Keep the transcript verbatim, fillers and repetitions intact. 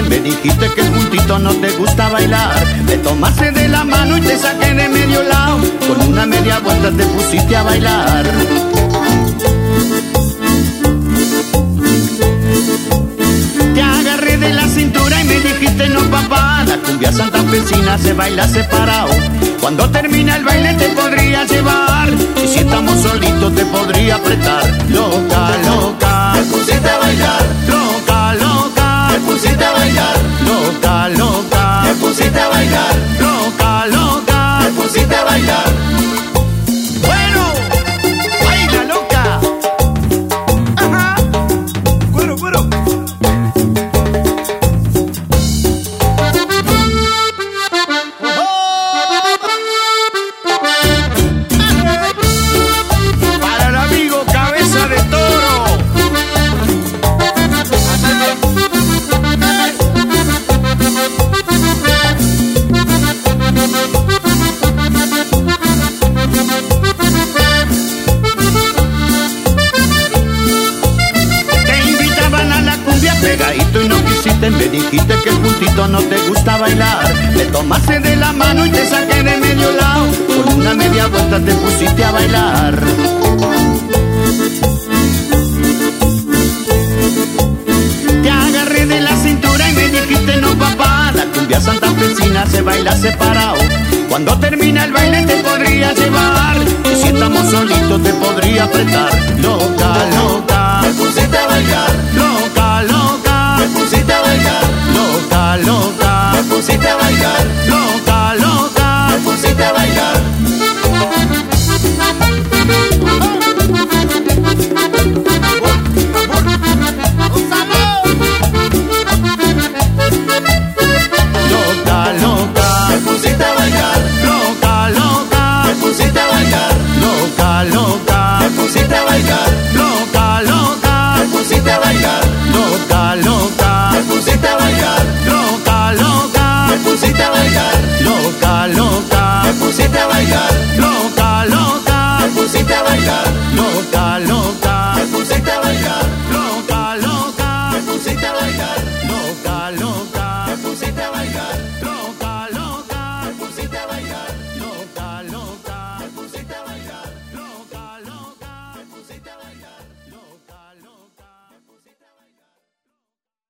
Me dijiste que juntito no te gusta bailar. Me tomaste de la mano y te saqué de medio lado. Con una media vuelta te pusiste a bailar. Te agarré de la cintura y me dijiste no papá, la cumbia santafesina se baila separado. Cuando termina el baile te podría llevar, y si estamos solitos te podría apretar. Loca, loca, te pusiste a bailar. Loca, loca, te pusiste a bailar. Loca, loca, te pusiste a bailar. Loca, loca, te pusiste a bailar. Bueno, baila loca. Ajá. Cuero, cuero. Para el amigo Cabeza de Toro. Pegadito y no quisiste, me dijiste que juntito no te gusta bailar. Me tomaste de la mano y te saqué de medio lado. Con una media vuelta te pusiste a bailar. Te agarré de la cintura y me dijiste no papá, la cumbia santafesina se baila separado. Cuando termina el baile te podría llevar, y si estamos solitos te podría apretar. Loca, loca, te pusiste a bailar.